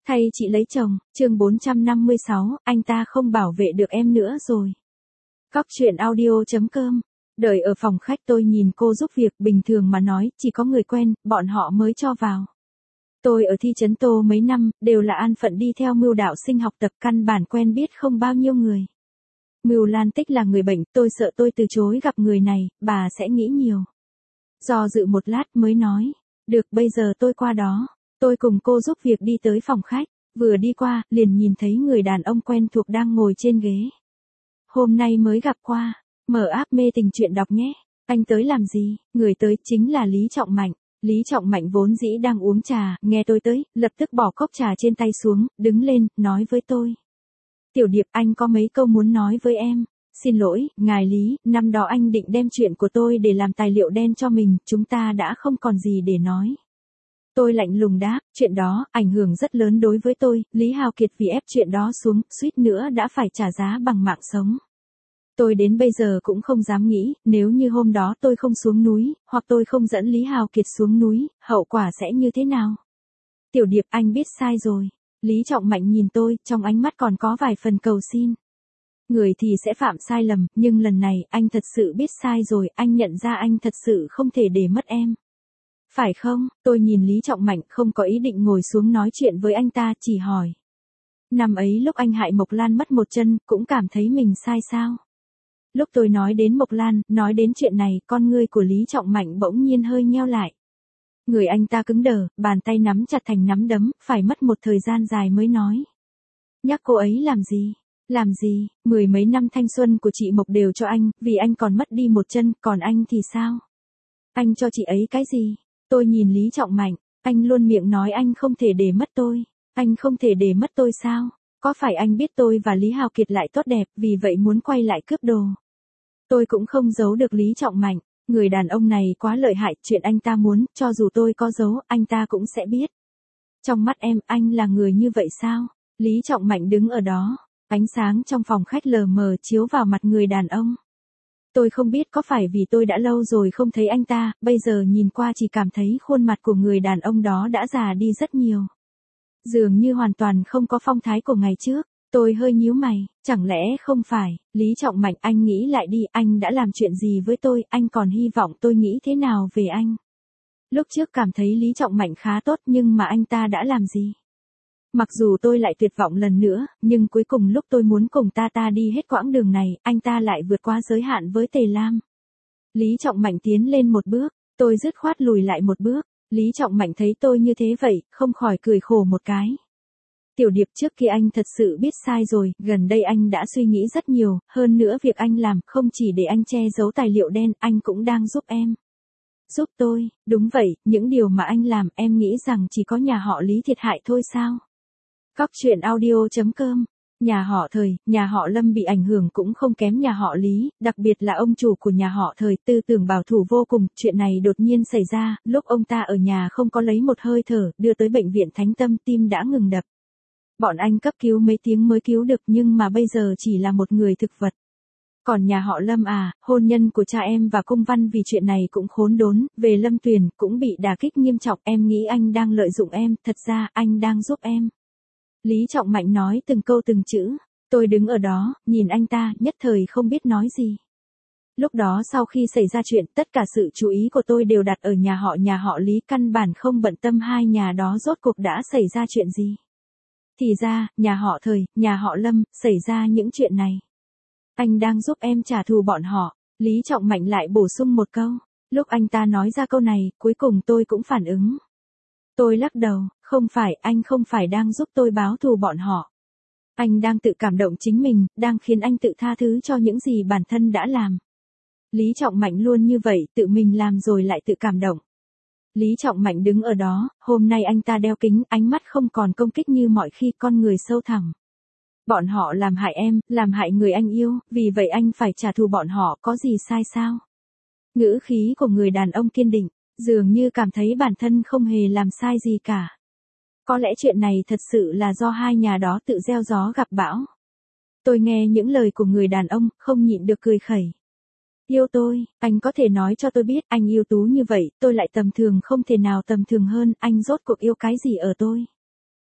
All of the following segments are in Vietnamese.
Thay chị lấy chồng, chương 456, anh ta không bảo vệ được em nữa rồi. Góc truyện audio.com. Đợi ở phòng khách tôi nhìn cô giúp việc, bình thường mà nói, chỉ có người quen, bọn họ mới cho vào. Tôi ở thị trấn Tô mấy năm, đều là an phận đi theo Mưu đạo sinh học tập, căn bản quen biết không bao nhiêu người. Mưu Lan Tích là người bệnh, tôi sợ tôi từ chối gặp người này, bà sẽ nghĩ nhiều. Do dự một lát mới nói, được bây giờ tôi qua đó. Tôi cùng cô giúp việc đi tới phòng khách, vừa đi qua, liền nhìn thấy người đàn ông quen thuộc đang ngồi trên ghế. Hôm nay mới gặp qua, mở app mê tình chuyện đọc nhé. Anh tới làm gì? Người tới chính là Lý Trọng Mạnh. Lý Trọng Mạnh vốn dĩ đang uống trà, nghe tôi tới, lập tức bỏ cốc trà trên tay xuống, đứng lên, nói với tôi. Tiểu Điệp, anh có mấy câu muốn nói với em. Xin lỗi, ngài Lý, năm đó anh định đem chuyện của tôi để làm tài liệu đen cho mình, chúng ta đã không còn gì để nói. Tôi lạnh lùng đáp, chuyện đó, ảnh hưởng rất lớn đối với tôi, Lý Hào Kiệt vì ép chuyện đó xuống, suýt nữa đã phải trả giá bằng mạng sống. Tôi đến bây giờ cũng không dám nghĩ, nếu như hôm đó tôi không xuống núi, hoặc tôi không dẫn Lý Hào Kiệt xuống núi, hậu quả sẽ như thế nào? Tiểu Điệp, anh biết sai rồi. Lý Trọng Mạnh nhìn tôi, trong ánh mắt còn có vài phần cầu xin. Người thì sẽ phạm sai lầm, nhưng lần này, anh thật sự biết sai rồi, anh nhận ra anh thật sự không thể để mất em. Phải không? Tôi nhìn Lý Trọng Mạnh, không có ý định ngồi xuống nói chuyện với anh ta, chỉ hỏi. Năm ấy lúc anh hại Mộc Lan mất một chân, cũng cảm thấy mình sai sao? Lúc tôi nói đến Mộc Lan, nói đến chuyện này, con ngươi của Lý Trọng Mạnh bỗng nhiên hơi nheo lại. Người anh ta cứng đờ, bàn tay nắm chặt thành nắm đấm, phải mất một thời gian dài mới nói. Nhắc cô ấy làm gì? Làm gì? 10 mấy năm thanh xuân của chị Mộc đều cho anh, vì anh còn mất đi một chân, còn anh thì sao? Anh cho chị ấy cái gì? Tôi nhìn Lý Trọng Mạnh, anh luôn miệng nói anh không thể để mất tôi. Anh không thể để mất tôi sao? Có phải anh biết tôi và Lý Hào Kiệt lại tốt đẹp, vì vậy muốn quay lại cướp đồ? Tôi cũng không giấu được Lý Trọng Mạnh, người đàn ông này quá lợi hại, chuyện anh ta muốn, cho dù tôi có giấu, anh ta cũng sẽ biết. Trong mắt em, anh là người như vậy sao? Lý Trọng Mạnh đứng ở đó, ánh sáng trong phòng khách lờ mờ chiếu vào mặt người đàn ông. Tôi không biết có phải vì tôi đã lâu rồi không thấy anh ta, bây giờ nhìn qua chỉ cảm thấy khuôn mặt của người đàn ông đó đã già đi rất nhiều. Dường như hoàn toàn không có phong thái của ngày trước. Tôi hơi nhíu mày, chẳng lẽ không phải, Lý Trọng Mạnh, anh nghĩ lại đi, anh đã làm chuyện gì với tôi, anh còn hy vọng tôi nghĩ thế nào về anh. Lúc trước cảm thấy Lý Trọng Mạnh khá tốt nhưng mà anh ta đã làm gì? Mặc dù tôi lại tuyệt vọng lần nữa, nhưng cuối cùng lúc tôi muốn cùng ta đi hết quãng đường này, anh ta lại vượt qua giới hạn với Tề Lam. Lý Trọng Mạnh tiến lên một bước, tôi dứt khoát lùi lại một bước, Lý Trọng Mạnh thấy tôi như thế vậy, không khỏi cười khổ một cái. Tiểu Điệp, trước kia anh thật sự biết sai rồi, gần đây anh đã suy nghĩ rất nhiều, hơn nữa việc anh làm không chỉ để anh che giấu tài liệu đen, anh cũng đang giúp em. Giúp tôi, đúng vậy, những điều mà anh làm em nghĩ rằng chỉ có nhà họ Lý thiệt hại thôi sao? Góc truyện audio.com. Nhà họ Thời, nhà họ Lâm bị ảnh hưởng cũng không kém nhà họ Lý, đặc biệt là ông chủ của nhà họ Thời, tư tưởng bảo thủ vô cùng, chuyện này đột nhiên xảy ra, lúc ông ta ở nhà không có lấy một hơi thở, đưa tới bệnh viện Thánh Tâm, tim đã ngừng đập. Bọn anh cấp cứu mấy tiếng mới cứu được nhưng mà bây giờ chỉ là một người thực vật. Còn nhà họ Lâm à, hôn nhân của cha em và Cung Văn vì chuyện này cũng khốn đốn, về Lâm Tuyền cũng bị đả kích nghiêm trọng, em nghĩ anh đang lợi dụng em, thật ra anh đang giúp em. Lý Trọng Mạnh nói từng câu từng chữ, tôi đứng ở đó, nhìn anh ta, nhất thời không biết nói gì. Lúc đó sau khi xảy ra chuyện, tất cả sự chú ý của tôi đều đặt ở nhà họ Lý, căn bản không bận tâm hai nhà đó rốt cuộc đã xảy ra chuyện gì. Thì ra, nhà họ Thời, nhà họ Lâm, xảy ra những chuyện này. Anh đang giúp em trả thù bọn họ, Lý Trọng Mạnh lại bổ sung một câu. Lúc anh ta nói ra câu này, cuối cùng tôi cũng phản ứng. Tôi lắc đầu, không phải, anh không phải đang giúp tôi báo thù bọn họ. Anh đang tự cảm động chính mình, đang khiến anh tự tha thứ cho những gì bản thân đã làm. Lý Trọng Mạnh luôn như vậy, tự mình làm rồi lại tự cảm động. Lý Trọng Mạnh đứng ở đó, hôm nay anh ta đeo kính, ánh mắt không còn công kích như mọi khi, con người sâu thẳm. Bọn họ làm hại em, làm hại người anh yêu, vì vậy anh phải trả thù bọn họ, có gì sai sao? Ngữ khí của người đàn ông kiên định, dường như cảm thấy bản thân không hề làm sai gì cả. Có lẽ chuyện này thật sự là do hai nhà đó tự gieo gió gặp bão. Tôi nghe những lời của người đàn ông, không nhịn được cười khẩy. Yêu tôi, anh có thể nói cho tôi biết, anh yêu tú như vậy, tôi lại tầm thường không thể nào tầm thường hơn, anh rốt cuộc yêu cái gì ở tôi?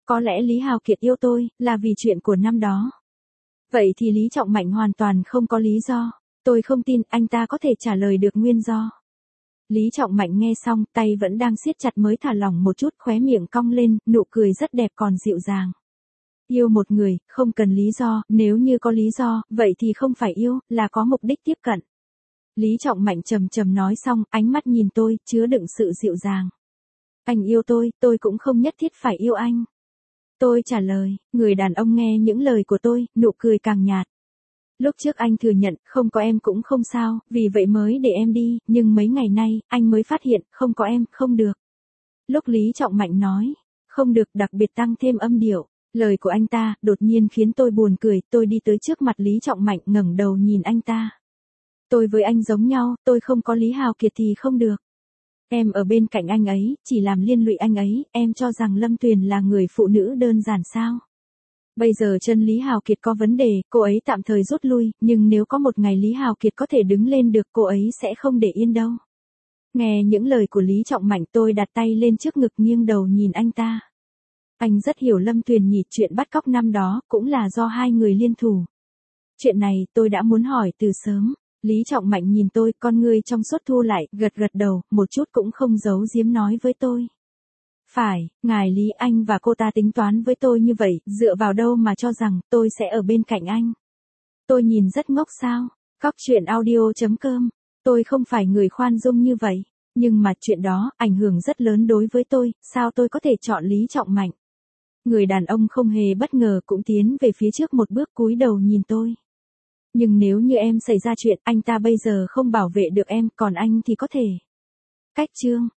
Có lẽ Lý Hào Kiệt yêu tôi, là vì chuyện của năm đó. Vậy thì Lý Trọng Mạnh hoàn toàn không có lý do. Tôi không tin anh ta có thể trả lời được nguyên do. Lý Trọng Mạnh nghe xong, tay vẫn đang siết chặt mới thả lỏng một chút, khóe miệng cong lên, nụ cười rất đẹp còn dịu dàng. Yêu một người, không cần lý do, nếu như có lý do, vậy thì không phải yêu, là có mục đích tiếp cận. Lý Trọng Mạnh trầm trầm nói xong, ánh mắt nhìn tôi, chứa đựng sự dịu dàng. Anh yêu tôi cũng không nhất thiết phải yêu anh. Tôi trả lời, người đàn ông nghe những lời của tôi, nụ cười càng nhạt. Lúc trước anh thừa nhận, không có em cũng không sao, vì vậy mới để em đi, nhưng mấy ngày nay, anh mới phát hiện, không có em, không được. Lúc Lý Trọng Mạnh nói, không được, đặc biệt tăng thêm âm điệu, lời của anh ta, đột nhiên khiến tôi buồn cười, tôi đi tới trước mặt Lý Trọng Mạnh ngẩng đầu nhìn anh ta. Tôi với anh giống nhau, tôi không có Lý Hào Kiệt thì không được. Em ở bên cạnh anh ấy, chỉ làm liên lụy anh ấy, em cho rằng Lâm Tuyền là người phụ nữ đơn giản sao? Bây giờ chân Lý Hào Kiệt có vấn đề, cô ấy tạm thời rút lui, nhưng nếu có một ngày Lý Hào Kiệt có thể đứng lên được, cô ấy sẽ không để yên đâu. Nghe những lời của Lý Trọng Mạnh, tôi đặt tay lên trước ngực nghiêng đầu nhìn anh ta. Anh rất hiểu Lâm Tuyền nhỉ, chuyện bắt cóc năm đó cũng là do hai người liên thủ. Chuyện này tôi đã muốn hỏi từ sớm. Lý Trọng Mạnh nhìn tôi, con ngươi trong suốt thu lại, gật gật đầu, một chút cũng không giấu giếm nói với tôi. Phải, ngài Lý, anh và cô ta tính toán với tôi như vậy, dựa vào đâu mà cho rằng tôi sẽ ở bên cạnh anh. Tôi nhìn rất ngốc sao? Cóc truyện audio.com. Tôi không phải người khoan dung như vậy, nhưng mà chuyện đó ảnh hưởng rất lớn đối với tôi, sao tôi có thể chọn Lý Trọng Mạnh? Người đàn ông không hề bất ngờ cũng tiến về phía trước một bước, cúi đầu nhìn tôi. Nhưng nếu như em xảy ra chuyện, anh ta bây giờ không bảo vệ được em, còn anh thì có thể. Cách chương